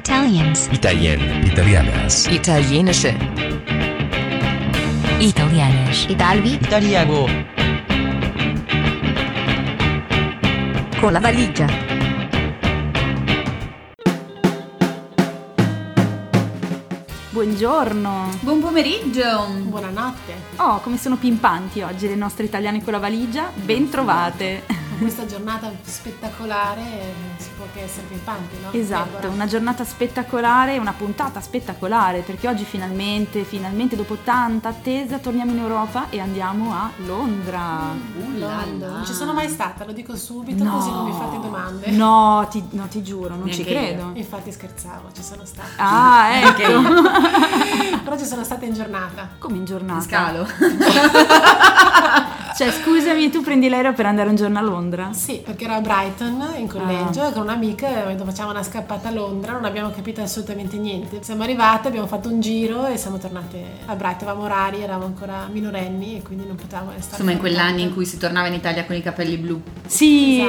Italians. Italien. Italianas. Italienische. Italianisch. Italvi. Italiano. Con la valigia. Buongiorno. Buon pomeriggio. Buonanotte. Oh, come sono pimpanti oggi le nostre italiane con la valigia. Ben trovate. Con questa giornata spettacolare si può che essere pimpanti, no? Esatto, Deborah? una giornata spettacolare, una puntata spettacolare, perché oggi finalmente dopo tanta attesa torniamo in Europa e andiamo a Londra. Londra. Non ci sono mai stata, lo dico subito, No. così non mi fate domande. No, ti giuro, non ci Neanche io. credo. Infatti scherzavo, ci sono stata. Ah, ecco. Però ci sono stata in giornata. Come in giornata? Scalo. Cioè, scusami, tu prendi l'aereo per andare un giorno a Londra? Sì, perché ero a Brighton in collegio e con un'amica abbiamo detto facciamo una scappata a Londra, non abbiamo capito assolutamente niente. Siamo arrivate, abbiamo fatto un giro e siamo tornate a Brighton. Avevamo orari, eravamo ancora minorenni e quindi non potevamo stare. Insomma, in quegli anni in cui si tornava in Italia con i capelli blu. Sì,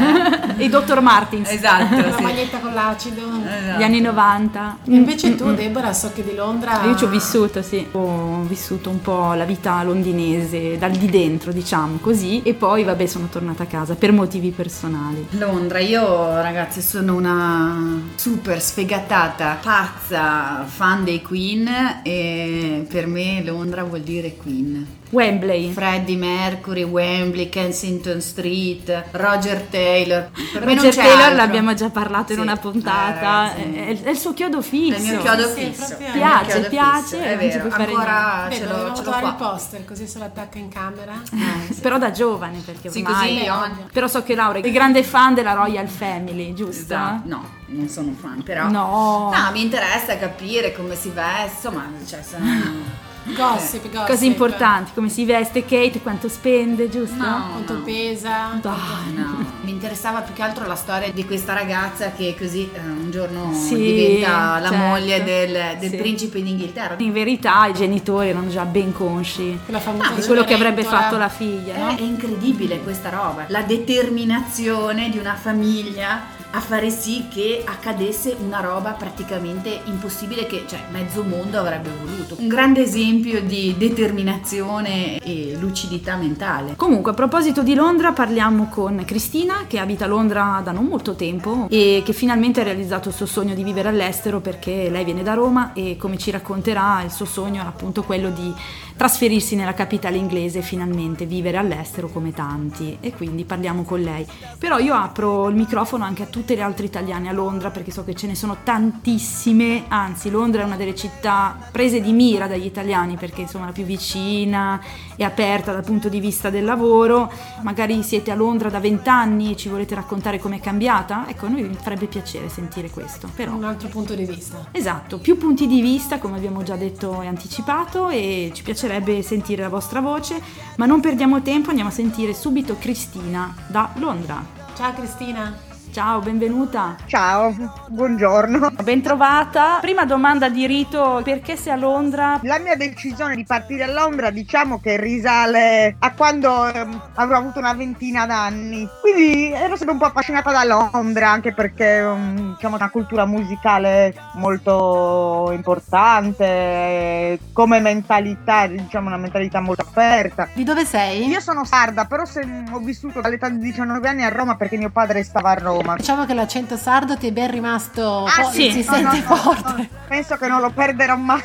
i Dr. Martens. Esatto. La maglietta con l'acido. Gli anni 90. E invece tu, Deborah, so che di Londra. Io ci ho vissuto, sì. Ho vissuto un po' la vita londinese, dal di dentro, diciamo così, e poi vabbè sono tornata a casa per motivi personali. Londra, io ragazzi sono una super sfegatata, pazza fan dei Queen e per me Londra vuol dire Queen. Wembley. Freddie Mercury, Wembley, Kensington Street, Roger Taylor. Per me non Roger c'è Taylor altro. l'abbiamo già parlato in Sì, una puntata, ragazzi. è il suo chiodo fisso. È il mio chiodo Sì, fisso. proprio. è il mio chiodo Piace, fisso, non è ci vero. puoi fare Ancora Beh, ce dobbiamo l'ho trovare il qua. poster così se lo attacca in camera. Però da giovane, perché Sì, ormai... così Però so che Laura è grande fan della Royal Family, giusto? Esatto. No, non sono fan, però No. mi interessa capire come si veste, insomma, cioè sono Gossip. Cose importanti, come si veste Kate, quanto spende, giusto? No. Quanto pesa. No, mi interessava più che altro la storia di questa ragazza che così un giorno Sì, diventa la certo. moglie del Sì. principe d'Inghilterra. In verità i genitori erano già ben consci Quella famosa di quello che avrebbe Cenerentola. fatto la figlia, no? È incredibile questa roba, la determinazione di una famiglia a fare sì che accadesse una roba praticamente impossibile che mezzo mondo avrebbe voluto. Un grande esempio di determinazione e lucidità mentale. Comunque, a proposito di Londra, parliamo con Cristina, che abita a Londra da non molto tempo e che finalmente ha realizzato il suo sogno di vivere all'estero, perché lei viene da Roma e, come ci racconterà, il suo sogno era appunto quello di trasferirsi nella capitale inglese e finalmente vivere all'estero come tanti, e quindi parliamo con lei. Però io apro il microfono anche a tutte le altre italiane a Londra, perché so che ce ne sono tantissime, anzi Londra è una delle città prese di mira dagli italiani, perché insomma la più vicina, è aperta dal punto di vista del lavoro. Magari siete a Londra da 20 anni e ci volete raccontare com'è cambiata, ecco, a noi mi farebbe piacere sentire questo, però Un altro punto di vista. esatto, più punti di vista, come abbiamo già detto e anticipato, e ci piacerebbe sentire la vostra voce, ma non perdiamo tempo, andiamo a sentire subito Cristina da Londra. Ciao Cristina. Ciao, benvenuta. Ciao, buongiorno. Ben trovata. Prima domanda di rito, perché sei a Londra? La mia decisione di partire a Londra diciamo che risale a quando avrò avuto una ventina d'anni, quindi ero sempre un po' affascinata da Londra, anche perché diciamo una cultura musicale molto importante, come mentalità, diciamo una mentalità molto aperta. Di dove sei? Io sono sarda, però ho vissuto dall'età di 19 anni a Roma perché mio padre stava a Roma. Diciamo che l'accento sardo ti è ben rimasto, sì. si No, sente no, forte. no, penso che non lo perderò mai.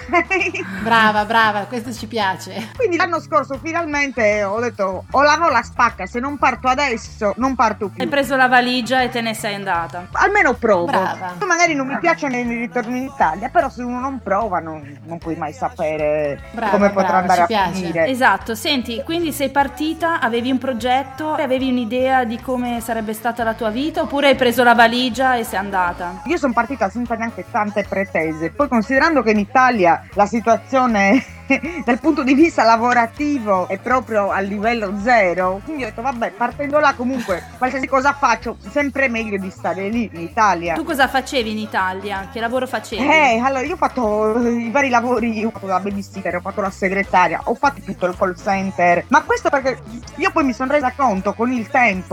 Brava, questo ci piace. Quindi l'anno scorso finalmente ho detto o lavo la spacca, se non parto adesso non parto più. Hai preso la valigia e te ne sei andata. Almeno provo. Brava. Magari non mi piace nei ritorni in Italia, però se uno non prova non puoi mai sapere Brava, come potrà brava, andare ci a piace. finire. Esatto, senti, quindi sei partita, avevi un progetto, avevi un'idea di come sarebbe stata la tua vita, oppure hai preso la valigia e sei andata? Io sono partita senza neanche tante pretese, poi considerando che in Italia la situazione dal punto di vista lavorativo è proprio a livello zero, quindi ho detto vabbè, partendo là comunque qualsiasi cosa faccio sempre meglio di stare lì in Italia. Tu cosa facevi in Italia? Che lavoro facevi? Allora io ho fatto i vari lavori, ho fatto la babysitter, ho fatto la segretaria, ho fatto tutto il call center, ma questo perché io poi mi sono resa conto con il tempo che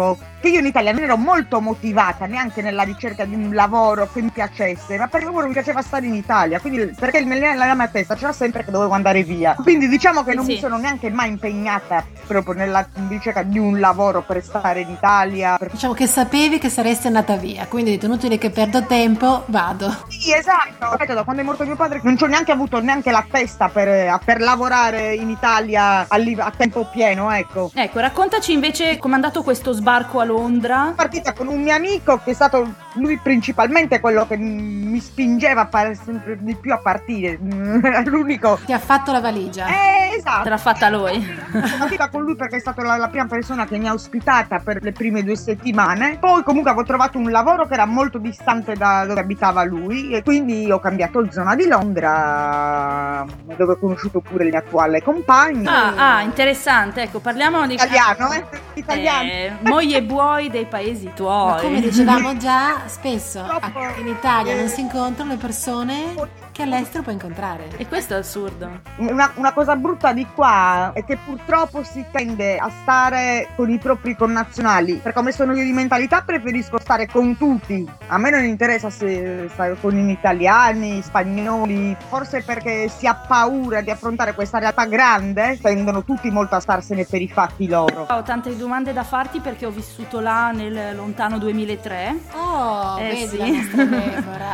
che io in Italia non ero molto motivata neanche nella ricerca di un lavoro che mi piacesse, ma perché mi piaceva stare in Italia, quindi perché nella mia testa c'era sempre che dovevo andare via, quindi diciamo che non mi sono neanche mai impegnata proprio nella ricerca di un lavoro per stare in Italia. Diciamo che sapevi che saresti andata via, quindi hai detto inutile che perdo tempo, vado. Sì, esatto. Da quando è morto mio padre non ci ho neanche avuto neanche la testa per lavorare in Italia a tempo pieno, ecco. Ecco, raccontaci invece com'è andato questo sbarco a Londra. Sono partita con un mio amico che è stato lui principalmente quello che mi spingeva sempre di più a partire. L'unico. Ti ha fatto la valigia. Esatto. Te l'ha fatta lui. Sono partita con lui perché è stata la prima persona che mi ha ospitata per le prime 2 settimane. Poi comunque avevo trovato un lavoro che era molto distante da dove abitava lui e quindi ho cambiato zona di Londra, dove ho conosciuto pure il mio attuale compagno. Interessante. Ecco, parliamo di italiano. Moi e buoi dei paesi tuoi. Ma come dicevamo già, spesso in Italia non si incontrano le persone che all'estero puoi incontrare. E questo è assurdo. Una cosa brutta di qua è che purtroppo si tende a stare con i propri connazionali. Per come sono io di mentalità preferisco stare con tutti. A me non interessa se stare con gli italiani, spagnoli. Forse perché si ha paura di affrontare questa realtà grande, tendono tutti molto a starsene per i fatti loro. Ho tante domande da farti perché ho vissuto là nel lontano 2003. Vedi sì. la nostra Deborah.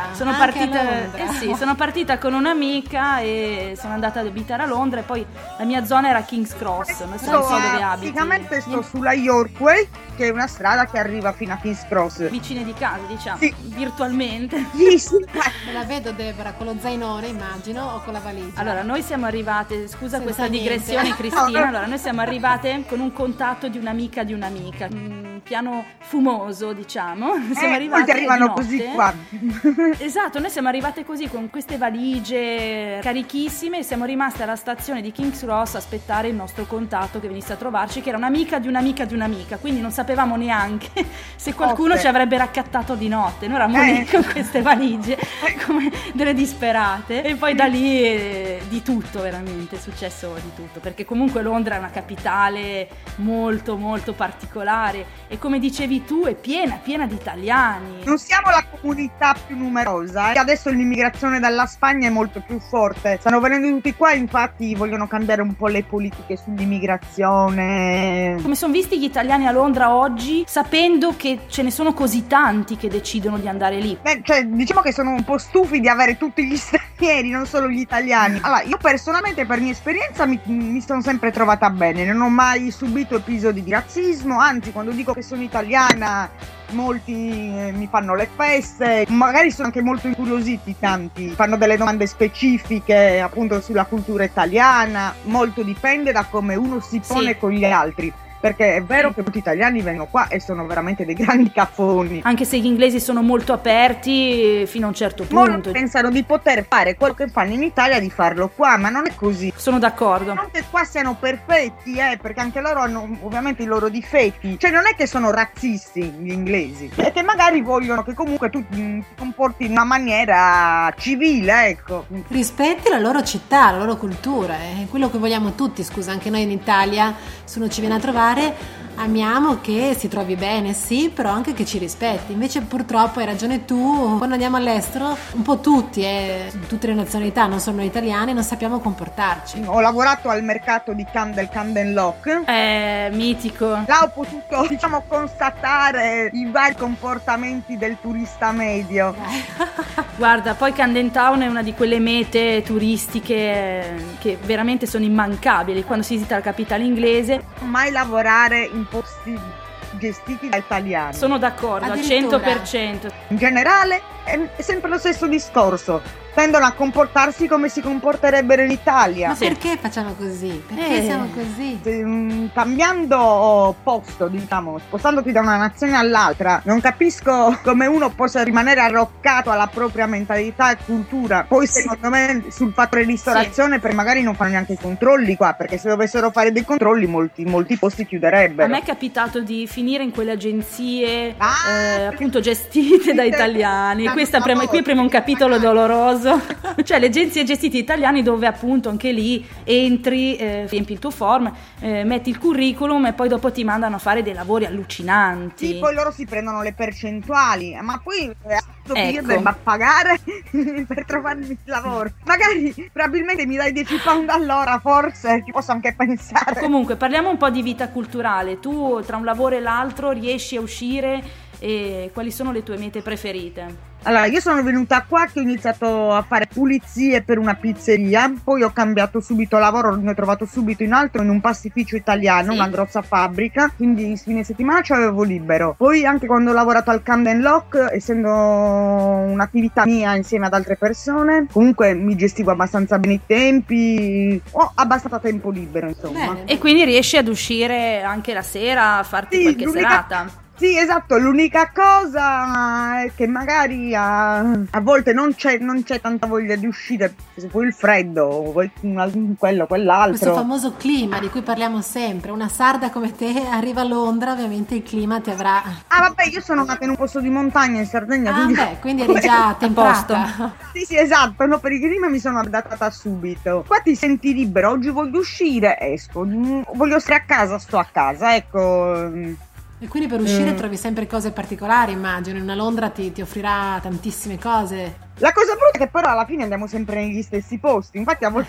Sono partita con un'amica e sono andata ad abitare a Londra e poi la mia zona era King's Cross, non so dove abiti. Praticamente sto sulla York Way, che è una strada che arriva fino a King's Cross. Vicine di casa, diciamo, sì. Virtualmente. Sì. Me la vedo Deborah con lo zainone, immagino, o con la valigia. Allora, noi siamo arrivate, scusa senza questa niente. digressione Cristina, allora noi siamo arrivate con un contatto di un'amica, un piano fumoso, diciamo. Siamo arrivate arrivano di notte. Così qua. Esatto, noi siamo arrivate così con queste valigie carichissime e siamo rimaste alla stazione di King's Cross a aspettare il nostro contatto che venisse a trovarci, che era un'amica di un'amica di un'amica, quindi non sapevamo neanche se qualcuno ci avrebbe raccattato di notte. Noi eravamo lì con queste valigie come delle disperate e poi da lì di tutto, veramente è successo di tutto, perché comunque Londra è una capitale molto molto particolare e come dicevi tu è piena di italiani. Non siamo la comunità più numerosa, adesso l'immigrazione dalla Spagna è molto più forte, stanno venendo tutti qua, infatti vogliono cambiare un po' le politiche sull'immigrazione. Come sono visti gli italiani a Londra oggi, sapendo che ce ne sono così tanti che decidono di andare lì? Diciamo che sono un po' stufi di avere tutti gli stranieri, non solo gli italiani. Allora, io personalmente per mia esperienza mi sono sempre trovata bene, non ho mai subito episodi di razzismo, anzi quando dico che sono italiana molti mi fanno le feste, magari sono anche molto incuriositi, tanti fanno delle domande specifiche appunto sulla cultura italiana, molto dipende da come uno si pone con gli altri. Perché è vero che molti italiani vengono qua e sono veramente dei grandi caffoni. Anche se gli inglesi sono molto aperti fino a un certo punto. Molti pensano di poter fare quello che fanno in Italia, di farlo qua, ma non è così. Sono d'accordo. Non che qua siano perfetti, perché anche loro hanno ovviamente i loro difetti. Cioè non è che sono razzisti gli inglesi, è che magari vogliono che comunque tu ti comporti in una maniera civile, ecco. Rispetti la loro città, la loro cultura, è quello che vogliamo tutti, scusa, anche noi in Italia, se uno ci viene a trovare, amiamo che si trovi bene, sì, però anche che ci rispetti. Invece purtroppo hai ragione tu, quando andiamo all'estero un po' tutti, tutte le nazionalità, non solo noi italiani, non sappiamo comportarci. Ho lavorato al mercato di Camden Lock, mitico. là ho potuto constatare i vari comportamenti del turista medio. Guarda, poi Camden Town è una di quelle mete turistiche che veramente sono immancabili quando si visita la capitale inglese. Mai lavorare in posti gestiti da italiani. Sono d'accordo al 100%. In generale è sempre lo stesso discorso, tendono a comportarsi come si comporterebbero in Italia. Ma perché facciamo così? Perché siamo così? Cambiando posto, diciamo, spostandoti da una nazione all'altra, non capisco come uno possa rimanere arroccato alla propria mentalità e cultura. Poi secondo me sul fattore ristorazione per magari non fanno neanche i controlli qua, perché se dovessero fare dei controlli molti posti chiuderebbero. A me è capitato di finire in quelle agenzie appunto gestite da italiani, qui apriamo un capitolo doloroso, cioè le agenzie e gestiti italiani, dove appunto anche lì entri, riempi il tuo form, metti il curriculum e poi dopo ti mandano a fare dei lavori allucinanti. Sì, poi loro si prendono le percentuali, ma poi io Ecco. devo pagare per trovarmi il lavoro. Magari probabilmente mi dai 10 pound all'ora, forse ci posso anche pensare. Comunque parliamo un po' di vita culturale. Tu tra un lavoro e l'altro riesci a uscire, e quali sono le tue mete preferite? Allora, io sono venuta qua che ho iniziato a fare pulizie per una pizzeria, poi ho cambiato subito lavoro, ne ho trovato subito in un pastificio italiano, Sì. una grossa fabbrica, quindi il fine settimana c'avevo libero. Poi anche quando ho lavorato al Camden Lock, essendo un'attività mia insieme ad altre persone, comunque mi gestivo abbastanza bene i tempi, ho abbastanza tempo libero, insomma. Bene. E quindi riesci ad uscire anche la sera, a farti Sì, qualche l'unica- serata? Sì, esatto, l'unica cosa è che magari a volte non c'è tanta voglia di uscire, se vuoi il freddo, vuoi quello, quell'altro. Questo famoso clima di cui parliamo sempre, una sarda come te arriva a Londra, ovviamente il clima ti avrà... Ah vabbè, io sono nata in un posto di montagna in Sardegna, quindi eri già posto. temprata. Sì, esatto, no, per il clima mi sono adattata subito. Qua ti senti libero, oggi voglio uscire, esco, voglio stare a casa, sto a casa, ecco. E quindi per uscire trovi sempre cose particolari, immagino. In una Londra ti offrirà tantissime cose. La cosa brutta è che però alla fine andiamo sempre negli stessi posti, infatti a volte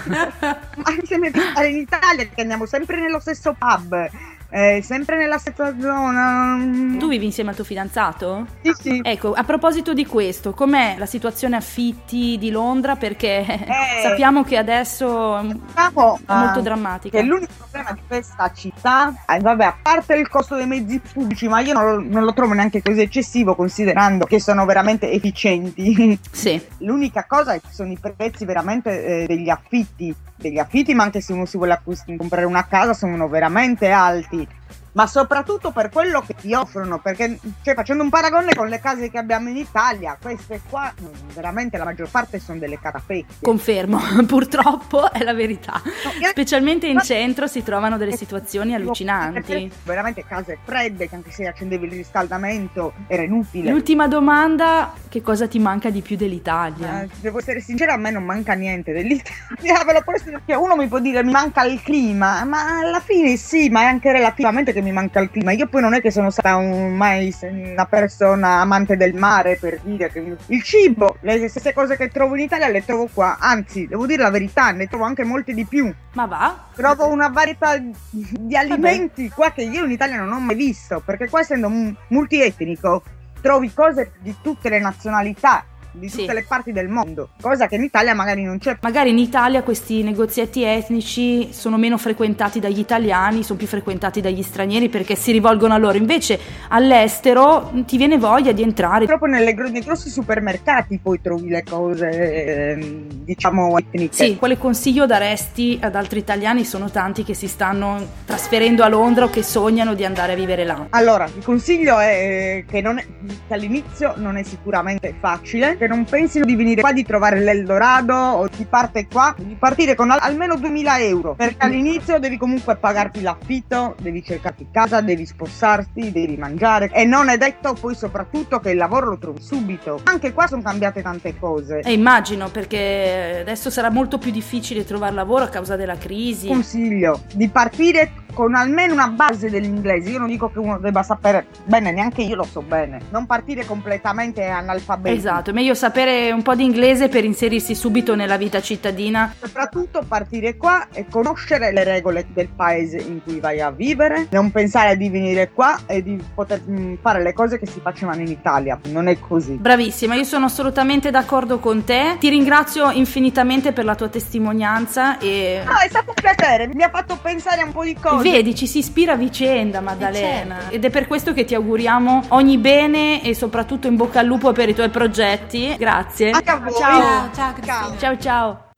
ma mi sembra di stare in Italia che andiamo sempre nello stesso pub, sempre nella stessa zona. Tu vivi insieme al tuo fidanzato? Sì, sì. Ecco, a proposito di questo, com'è la situazione affitti di Londra? Perché sappiamo che adesso Diciamo, è molto drammatica. che l'unico problema di questa città, vabbè, a parte il costo dei mezzi pubblici, ma io non lo trovo neanche così eccessivo considerando che sono veramente efficienti. Sì. L'unica cosa è che sono i prezzi veramente degli affitti, ma anche se uno si vuole comprare una casa sono veramente alti. Ma soprattutto per quello che ti offrono, perché cioè, facendo un paragone con le case che abbiamo in Italia, queste qua veramente la maggior parte sono delle catapecchie. Confermo, purtroppo è la verità. No, Specialmente in centro si trovano delle situazioni allucinanti. Veramente case fredde, che anche se accendevi il riscaldamento era inutile. L'ultima domanda, che cosa ti manca di più dell'Italia? Devo essere sincera, a me non manca niente dell'Italia, ve lo posso dire, perché uno mi può dire mi manca il clima, ma alla fine sì, ma è anche relativamente che mi manca il clima. Io poi non è che sono stata mai una persona amante del mare, per dire che il cibo, le stesse cose che trovo in Italia le trovo qua, anzi devo dire la verità, ne trovo anche molte di più. Ma va? Trovo una varietà di alimenti qua che io in Italia non ho mai visto, perché qua essendo multietnico trovi cose di tutte le nazionalità, di tutte Sì. le parti del mondo, cosa che in Italia magari non c'è. Magari in Italia questi negozietti etnici sono meno frequentati dagli italiani, sono più frequentati dagli stranieri perché si rivolgono a loro. Invece all'estero ti viene voglia di entrare. Proprio nei grossi supermercati poi trovi le cose, diciamo, etniche. Sì, quale consiglio daresti ad altri italiani? Sono tanti che si stanno trasferendo a Londra o che sognano di andare a vivere là. Allora, il consiglio è che che all'inizio non è sicuramente facile, che non pensino di venire qua, di trovare l'Eldorado o di partire con almeno 2.000 euro, perché all'inizio devi comunque pagarti l'affitto, devi cercarti casa, devi spostarti, devi mangiare e non è detto poi soprattutto che il lavoro lo trovi subito. Anche qua sono cambiate tante cose. Immagino, perché adesso sarà molto più difficile trovare lavoro a causa della crisi. Consiglio di partire con almeno una base dell'inglese. Io non dico che uno debba sapere bene, neanche io lo so bene, non partire completamente analfabeti. Esatto, è meglio sapere un po' di inglese per inserirsi subito nella vita cittadina. Soprattutto partire qua e conoscere le regole del paese in cui vai a vivere, non pensare di venire qua e di poter fare le cose che si facevano in Italia, non è così. Bravissima, io sono assolutamente d'accordo con te, ti ringrazio infinitamente per la tua testimonianza e No, è stato un piacere, mi ha fatto pensare a un po' di cose. vedi, ci si ispira a vicenda, Maddalena, certo. ed è per questo che ti auguriamo ogni bene e soprattutto in bocca al lupo per i tuoi progetti. Grazie. Anche a voi. Ciao Cristina. Ciao ciao.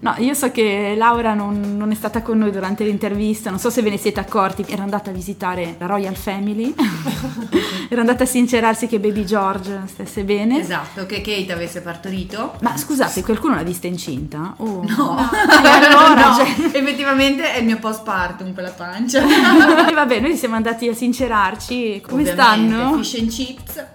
No, io so che Laura non è stata con noi durante l'intervista, non so se ve ne siete accorti, era andata a visitare la Royal Family, era andata a sincerarsi che Baby George stesse bene. Esatto, che Kate avesse partorito. Ma scusate, qualcuno l'ha vista incinta? Oh. No, allora, no, cioè- effettivamente è il mio postpartum quella pancia. E vabbè, noi siamo andati a sincerarci. Come Ovviamente, stanno? Fish and chips.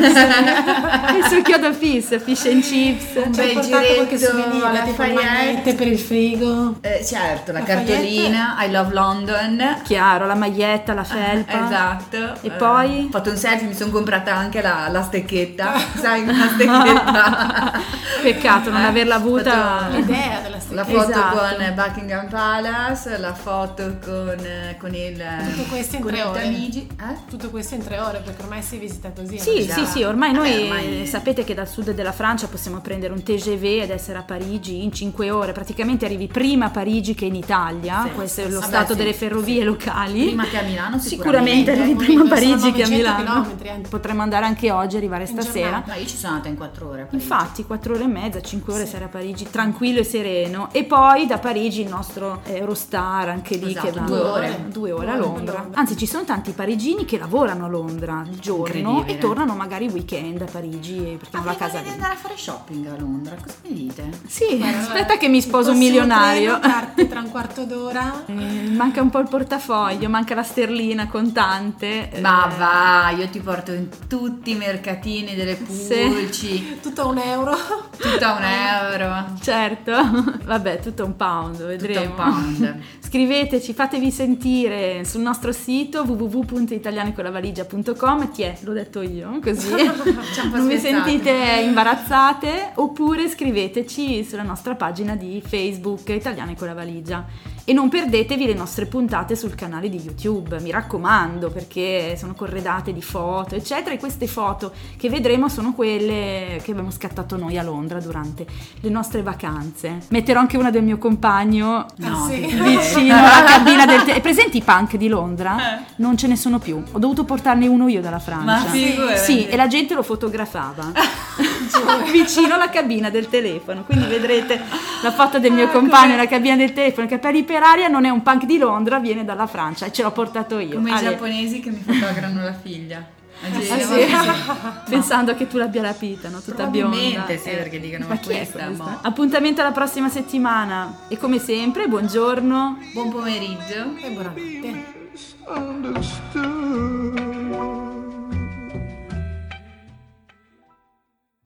Il suo chiodo fish and chips. Un Ci hai bel portato qualche giretto souvenir, alla tipo Fayette. magliette per il frigo. Certo, la Lafayette. cartolina I Love London. Chiaro, la maglietta, la felpa. Esatto. E poi? Ho fatto un selfie, mi sono comprata anche la stecchetta. Sai, una stecchetta. Peccato non averla Ho avuta. fatto L'idea della La stessa. foto Esatto. con Buckingham Palace, la foto con il Tutto questo in con 3 il ore. Tamigi. Tutto questo in 3 ore, perché ormai si visita così. Sì, già. sì, ormai noi ormai- sapete che dal sud della Francia possiamo prendere un TGV ed essere a Parigi in 5 ore, praticamente arrivi prima a Parigi che in Italia, Sì, questo è sì, lo sì. stato Vabbè, sì, delle ferrovie sì. locali. Prima che a Milano Sicuramente arrivi Poi prima a sono Parigi che a 900 Milano. chilometri, Potremmo andare anche oggi, arrivare In stasera. giornata. Ma io ci sono andata in 4 ore a Parigi. Infatti 4 ore e mezza, 5 ore sarà a Parigi, tranquillo e sereno. E poi da Parigi il nostro Eurostar, anche lì Esatto, che va 2 ore. 2 ore a 2 ore Londra. a Londra. Anzi, ci sono tanti parigini che lavorano a Londra il giorno Incredibile. e tornano magari il weekend a Parigi perché hanno la casa di lì. andare a fare shopping a Londra, cosa mi dite? Sì, Guarda, aspetta che mi sposo un il prossimo milionario. treno parte tra un quarto d'ora. Manca un po' il portafoglio, manca la sterlina contante. Ma va, io ti porto in tutti i mercatini delle Sì. pulci, Tutto a €1. tutto a €1. Certo, vabbè, tutto un pound, vedremo. Tutto un pound. Scriveteci, fatevi sentire sul nostro sito www.italianeconlavaligia.com. L'ho detto io, così Ci han un po' non vi scherzato. sentite imbarazzate, oppure scriveteci sulla nostra pagina di Facebook Italiane con la Valigia. E non perdetevi le nostre puntate sul canale di YouTube, mi raccomando, perché sono corredate di foto, eccetera, e queste foto che vedremo sono quelle che abbiamo scattato noi a Londra durante le nostre vacanze. Metterò anche una del mio compagno No, sì. che- vicino alla cabina del telefono. Presenti i punk di Londra? Non ce ne sono più. Ho dovuto portarne uno io dalla Francia. Ma figurati. Sì, e la gente lo fotografava vicino alla cabina del telefono. Quindi vedrete la foto del mio compagno nella cabina del telefono, i capelli per aria, non è un punk di Londra, viene dalla Francia e ce l'ho portato io. Come i Ale, giapponesi che mi fotografano la figlia. A ah, Genova, sì? sì. Pensando che tu l'abbia rapita, no? Tutta bionda. Probabilmente sì, perché dicono, ma chi è questa, questa? mo. Appuntamento alla prossima settimana e come sempre buongiorno. Buon pomeriggio. E buonanotte. Understood.